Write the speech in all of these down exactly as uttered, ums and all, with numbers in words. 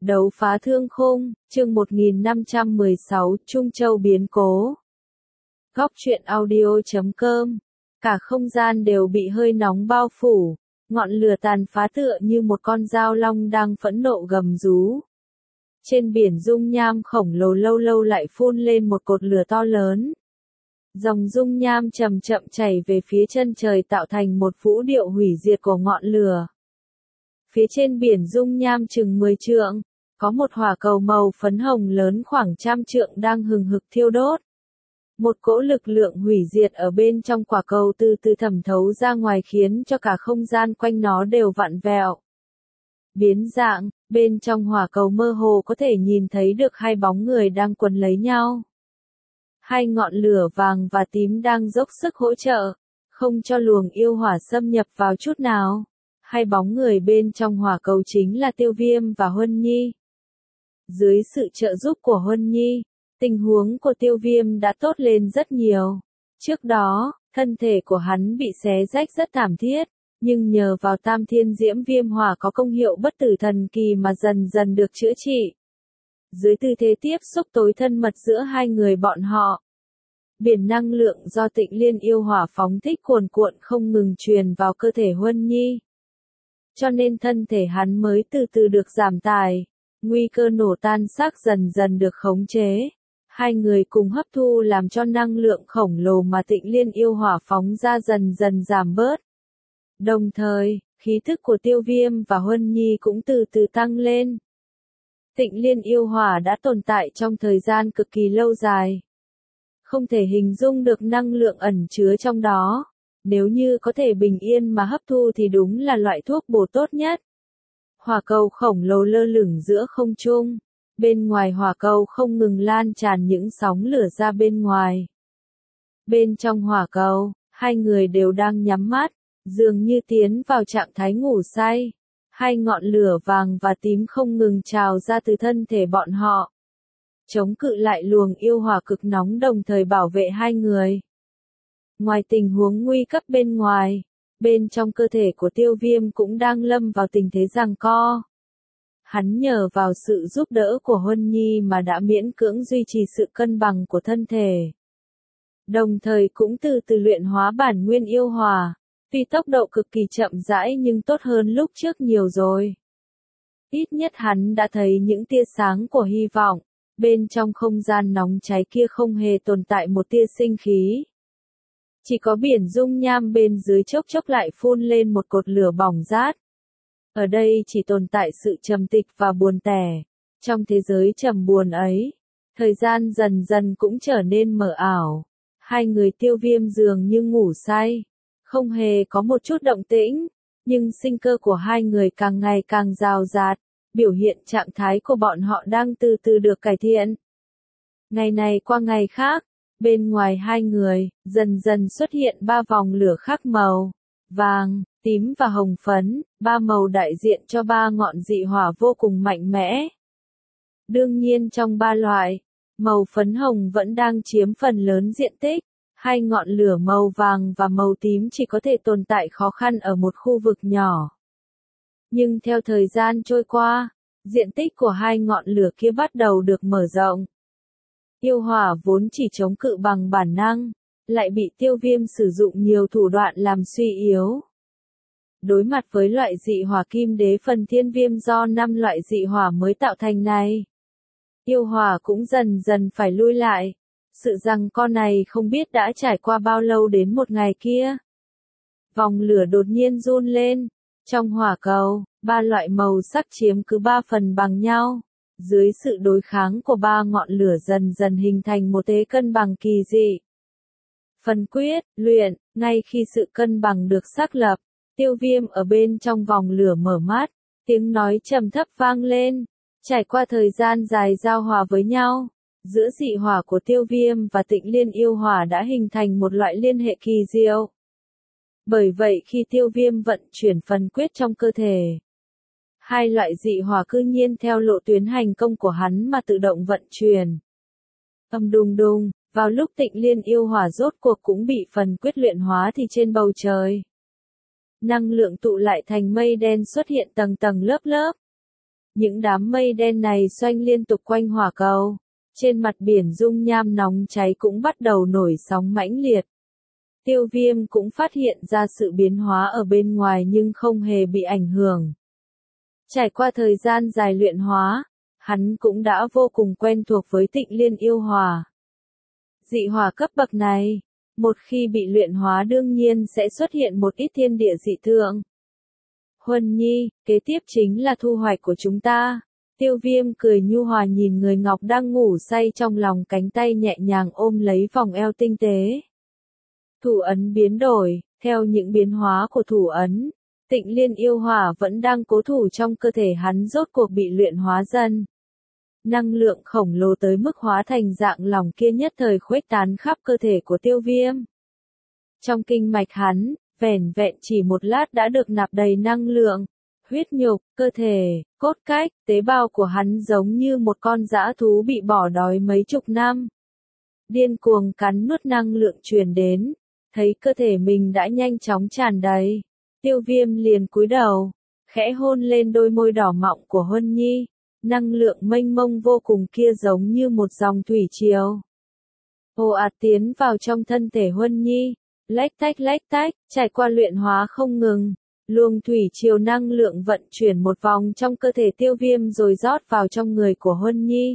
Đấu phá thương khung, chương một nghìn năm trăm mười sáu, Trung Châu biến cố. Góc truyện audio chấm com. Cả không gian đều bị hơi nóng bao phủ, ngọn lửa tàn phá tựa như một con dao long đang phẫn nộ gầm rú. Trên biển dung nham khổng lồ lâu lâu lại phun lên một cột lửa to lớn. Dòng dung nham chậm chậm chảy về phía chân trời tạo thành một vũ điệu hủy diệt của ngọn lửa. Phía trên biển dung nham chừng mười trượng, có một hỏa cầu màu phấn hồng lớn khoảng trăm trượng đang hừng hực thiêu đốt. Một cỗ lực lượng hủy diệt ở bên trong quả cầu từ từ thẩm thấu ra ngoài khiến cho cả không gian quanh nó đều vặn vẹo. Biến dạng, bên trong hỏa cầu mơ hồ có thể nhìn thấy được hai bóng người đang quấn lấy nhau. Hai ngọn lửa vàng và tím đang dốc sức hỗ trợ, không cho luồng yêu hỏa xâm nhập vào chút nào. Hai bóng người bên trong hỏa cầu chính là Tiêu Viêm và Huân Nhi. Dưới sự trợ giúp của Huân Nhi, tình huống của Tiêu Viêm đã tốt lên rất nhiều. Trước đó, thân thể của hắn bị xé rách rất thảm thiết, nhưng nhờ vào Tam Thiên Diễm Viêm Hỏa có công hiệu bất tử thần kỳ mà dần dần được chữa trị. Dưới tư thế tiếp xúc tối thân mật giữa hai người bọn họ, biển năng lượng do Tịnh Liên yêu hỏa phóng thích cuồn cuộn không ngừng truyền vào cơ thể Huân Nhi. Cho nên thân thể hắn mới từ từ được giảm tải, nguy cơ nổ tan xác dần dần được khống chế. Hai người cùng hấp thu làm cho năng lượng khổng lồ mà Tịnh Liên yêu hỏa phóng ra dần dần giảm bớt. Đồng thời, khí thức của Tiêu Viêm và Huân Nhi cũng từ từ tăng lên. Tịnh Liên yêu hỏa đã tồn tại trong thời gian cực kỳ lâu dài. Không thể hình dung được năng lượng ẩn chứa trong đó. Nếu như có thể bình yên mà hấp thu thì đúng là loại thuốc bổ tốt nhất. Hỏa cầu khổng lồ lơ lửng giữa không trung. Bên ngoài hỏa cầu không ngừng lan tràn những sóng lửa ra bên ngoài. Bên trong hỏa cầu, hai người đều đang nhắm mắt, dường như tiến vào trạng thái ngủ say. Hai ngọn lửa vàng và tím không ngừng trào ra từ thân thể bọn họ, chống cự lại luồng yêu hỏa cực nóng đồng thời bảo vệ hai người. Ngoài tình huống nguy cấp bên ngoài, bên trong cơ thể của Tiêu Viêm cũng đang lâm vào tình thế giằng co. Hắn nhờ vào sự giúp đỡ của Huân Nhi mà đã miễn cưỡng duy trì sự cân bằng của thân thể. Đồng thời cũng từ từ luyện hóa bản nguyên yêu hỏa, tuy tốc độ cực kỳ chậm rãi nhưng tốt hơn lúc trước nhiều rồi. Ít nhất hắn đã thấy những tia sáng của hy vọng, bên trong không gian nóng cháy kia không hề tồn tại một tia sinh khí. Chỉ có biển dung nham bên dưới chốc chốc lại phun lên một cột lửa bỏng rát. Ở đây chỉ tồn tại sự trầm tịch và buồn tẻ. Trong thế giới trầm buồn ấy, thời gian dần dần cũng trở nên mờ ảo. Hai người Tiêu Viêm dường như ngủ say, không hề có một chút động tĩnh, nhưng sinh cơ của hai người càng ngày càng rào rạt, biểu hiện trạng thái của bọn họ đang từ từ được cải thiện. Ngày này qua ngày khác, bên ngoài hai người, dần dần xuất hiện ba vòng lửa khác màu, vàng, tím và hồng phấn, ba màu đại diện cho ba ngọn dị hỏa vô cùng mạnh mẽ. Đương nhiên trong ba loại, màu phấn hồng vẫn đang chiếm phần lớn diện tích, hai ngọn lửa màu vàng và màu tím chỉ có thể tồn tại khó khăn ở một khu vực nhỏ. Nhưng theo thời gian trôi qua, diện tích của hai ngọn lửa kia bắt đầu được mở rộng. Yêu hỏa vốn chỉ chống cự bằng bản năng, lại bị Tiêu Viêm sử dụng nhiều thủ đoạn làm suy yếu. Đối mặt với loại dị hỏa kim đế phần thiên viêm do năm loại dị hỏa mới tạo thành này, yêu hỏa cũng dần dần phải lui lại. Sự rằng con này không biết đã trải qua bao lâu đến một ngày kia. Vòng lửa đột nhiên run lên. Trong hỏa cầu, ba loại màu sắc chiếm cứ ba phần bằng nhau. Dưới sự đối kháng của ba ngọn lửa dần dần hình thành một thế cân bằng kỳ dị. Phần quyết, luyện, ngay khi sự cân bằng được xác lập, Tiêu Viêm ở bên trong vòng lửa mở mắt, tiếng nói trầm thấp vang lên. Trải qua thời gian dài giao hòa với nhau, giữa dị hỏa của Tiêu Viêm và Tịnh Liên yêu hỏa đã hình thành một loại liên hệ kỳ diệu. Bởi vậy khi Tiêu Viêm vận chuyển phần quyết trong cơ thể, hai loại dị hỏa cư nhiên theo lộ tuyến hành công của hắn mà tự động vận chuyển. Ầm đùng đùng, vào lúc Tịnh Liên yêu hỏa rốt cuộc cũng bị phần quyết luyện hóa thì trên bầu trời, năng lượng tụ lại thành mây đen xuất hiện tầng tầng lớp lớp. Những đám mây đen này xoay liên tục quanh hỏa cầu. Trên mặt biển dung nham nóng cháy cũng bắt đầu nổi sóng mãnh liệt. Tiêu Viêm cũng phát hiện ra sự biến hóa ở bên ngoài nhưng không hề bị ảnh hưởng. Trải qua thời gian dài luyện hóa, hắn cũng đã vô cùng quen thuộc với Tịnh Liên yêu hỏa. Dị hỏa cấp bậc này, một khi bị luyện hóa đương nhiên sẽ xuất hiện một ít thiên địa dị tượng. Huân Nhi, kế tiếp chính là thu hoạch của chúng ta. Tiêu Viêm cười nhu hòa nhìn người ngọc đang ngủ say trong lòng, cánh tay nhẹ nhàng ôm lấy vòng eo tinh tế. Thủ ấn biến đổi, theo những biến hóa của thủ ấn, Tịnh Liên yêu hỏa vẫn đang cố thủ trong cơ thể hắn rốt cuộc bị luyện hóa dần. Năng lượng khổng lồ tới mức hóa thành dạng lỏng kia nhất thời khuếch tán khắp cơ thể của Tiêu Viêm. Trong kinh mạch hắn, vẻn vẹn chỉ một lát đã được nạp đầy năng lượng, huyết nhục, cơ thể, cốt cách, tế bào của hắn giống như một con dã thú bị bỏ đói mấy chục năm. Điên cuồng cắn nuốt năng lượng truyền đến, thấy cơ thể mình đã nhanh chóng tràn đầy. Tiêu Viêm liền cúi đầu, khẽ hôn lên đôi môi đỏ mọng của Huân Nhi, năng lượng mênh mông vô cùng kia giống như một dòng thủy triều. Ồ ạt tiến vào trong thân thể Huân Nhi, lách tách lách tách, trải qua luyện hóa không ngừng, luồng thủy triều năng lượng vận chuyển một vòng trong cơ thể Tiêu Viêm rồi rót vào trong người của Huân Nhi.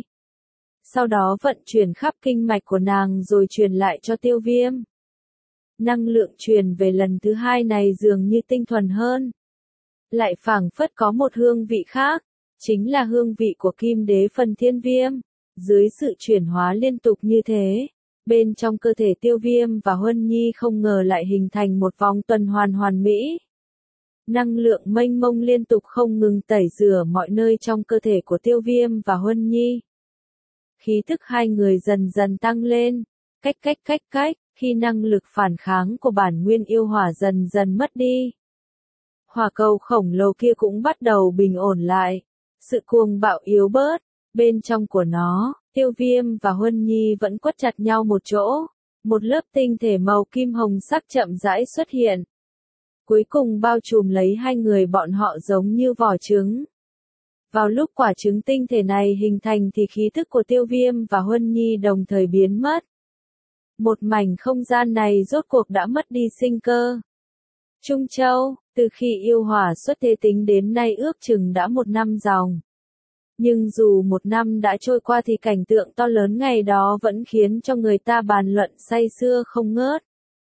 Sau đó vận chuyển khắp kinh mạch của nàng rồi truyền lại cho Tiêu Viêm. Năng lượng truyền về lần thứ hai này dường như tinh thuần hơn. Lại phảng phất có một hương vị khác, chính là hương vị của Kim Đế Phần Thiên Viêm. Dưới sự chuyển hóa liên tục như thế, bên trong cơ thể Tiêu Viêm và Huân Nhi không ngờ lại hình thành một vòng tuần hoàn hoàn mỹ. Năng lượng mênh mông liên tục không ngừng tẩy rửa mọi nơi trong cơ thể của Tiêu Viêm và Huân Nhi. Khí thức hai người dần dần tăng lên, cách cách cách cách, khi năng lực phản kháng của bản nguyên yêu hỏa dần dần mất đi. Hỏa cầu khổng lồ kia cũng bắt đầu bình ổn lại, sự cuồng bạo yếu bớt, bên trong của nó, Tiêu Viêm và Huân Nhi vẫn quất chặt nhau một chỗ, một lớp tinh thể màu kim hồng sắc chậm rãi xuất hiện. Cuối cùng bao trùm lấy hai người bọn họ giống như vỏ trứng. Vào lúc quả trứng tinh thể này hình thành thì khí thức của Tiêu Viêm và Huân Nhi đồng thời biến mất. Một mảnh không gian này rốt cuộc đã mất đi sinh cơ. Trung Châu, từ khi yêu hỏa xuất thế tính đến nay ước chừng đã một năm dòng. Nhưng dù một năm đã trôi qua thì cảnh tượng to lớn ngày đó vẫn khiến cho người ta bàn luận say sưa không ngớt.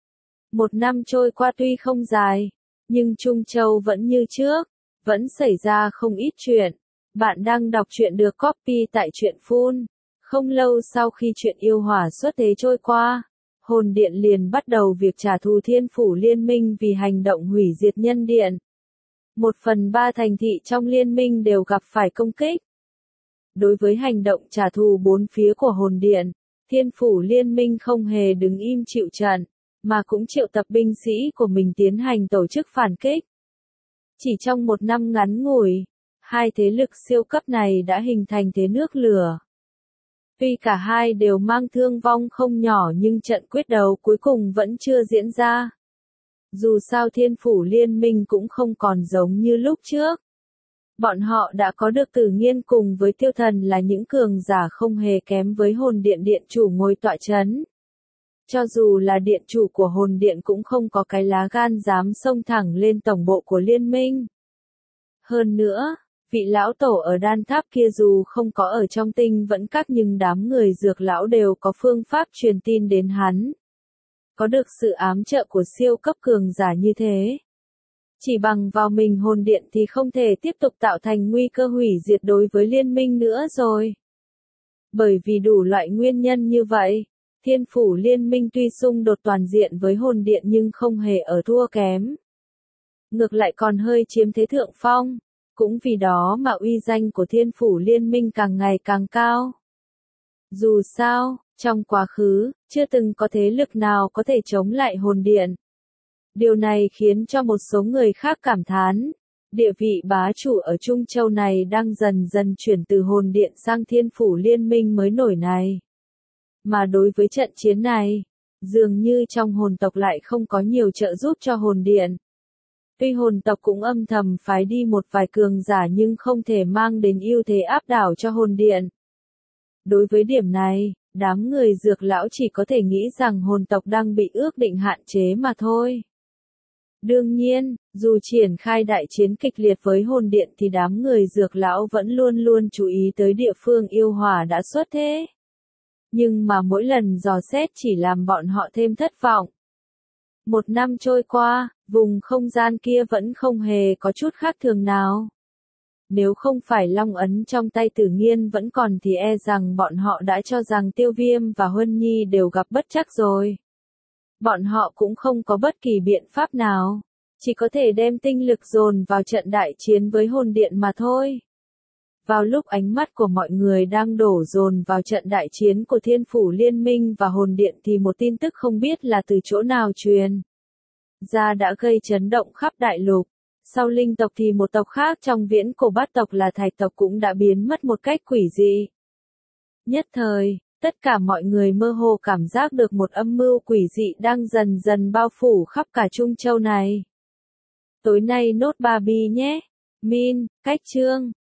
Một năm trôi qua tuy không dài, nhưng Trung Châu vẫn như trước, vẫn xảy ra không ít chuyện. Bạn đang đọc truyện được copy tại truyện Phun. Không lâu sau khi chuyện yêu hỏa xuất thế trôi qua, Hồn Điện liền bắt đầu việc trả thù Thiên Phủ Liên Minh vì hành động hủy diệt Nhân Điện. Một phần ba thành thị trong liên minh đều gặp phải công kích. Đối với hành động trả thù bốn phía của Hồn Điện, Thiên Phủ Liên Minh không hề đứng im chịu trận, mà cũng triệu tập binh sĩ của mình tiến hành tổ chức phản kích. Chỉ trong một năm ngắn ngủi, hai thế lực siêu cấp này đã hình thành thế nước lửa. Tuy cả hai đều mang thương vong không nhỏ nhưng trận quyết đấu cuối cùng vẫn chưa diễn ra. Dù sao Thiên Phủ Liên Minh cũng không còn giống như lúc trước. Bọn họ đã có được Tử Nghiên cùng với Tiêu Thần là những cường giả không hề kém với Hồn Điện điện chủ ngồi tọa chấn. Cho dù là điện chủ của Hồn Điện cũng không có cái lá gan dám xông thẳng lên tổng bộ của liên minh. Hơn nữa, vị lão tổ ở đan tháp kia dù không có ở trong tinh vẫn các nhưng đám người dược lão đều có phương pháp truyền tin đến hắn. Có được sự ám trợ của siêu cấp cường giả như thế. Chỉ bằng vào mình Hồn Điện thì không thể tiếp tục tạo thành nguy cơ hủy diệt đối với liên minh nữa rồi. Bởi vì đủ loại nguyên nhân như vậy, Thiên Phủ Liên Minh tuy xung đột toàn diện với Hồn Điện nhưng không hề ở thua kém. Ngược lại còn hơi chiếm thế thượng phong. Cũng vì đó mà uy danh của Thiên Phủ Liên Minh càng ngày càng cao. Dù sao, trong quá khứ, chưa từng có thế lực nào có thể chống lại Hồn Điện. Điều này khiến cho một số người khác cảm thán, địa vị bá chủ ở Trung Châu này đang dần dần chuyển từ Hồn Điện sang Thiên Phủ Liên Minh mới nổi này. Mà đối với trận chiến này, dường như trong hồn tộc lại không có nhiều trợ giúp cho Hồn Điện. Tuy hồn tộc cũng âm thầm phái đi một vài cường giả nhưng không thể mang đến ưu thế áp đảo cho hồn điện. Đối với điểm này, đám người dược lão chỉ có thể nghĩ rằng hồn tộc đang bị ước định hạn chế mà thôi. Đương nhiên, dù triển khai đại chiến kịch liệt với hồn điện thì đám người dược lão vẫn luôn luôn chú ý tới địa phương yêu hỏa đã xuất thế. Nhưng mà mỗi lần dò xét chỉ làm bọn họ thêm thất vọng. Một năm trôi qua, vùng không gian kia vẫn không hề có chút khác thường nào. Nếu không phải long ấn trong tay Tử Nghiên vẫn còn thì e rằng bọn họ đã cho rằng Tiêu Viêm và Huân Nhi đều gặp bất trắc rồi. Bọn họ cũng không có bất kỳ biện pháp nào, chỉ có thể đem tinh lực dồn vào trận đại chiến với hồn điện mà thôi. Vào lúc ánh mắt của mọi người đang đổ dồn vào trận đại chiến của Thiên Phủ Liên Minh và hồn điện thì một tin tức không biết là từ chỗ nào truyền ra đã gây chấn động khắp đại lục. Sau linh tộc thì một tộc khác trong viễn cổ bát tộc là thạch tộc cũng đã biến mất một cách quỷ dị. Nhất thời, tất cả mọi người mơ hồ cảm giác được một âm mưu quỷ dị đang dần dần bao phủ khắp cả Trung Châu này. Tối nay nốt Barbie nhé. Min, cách chương.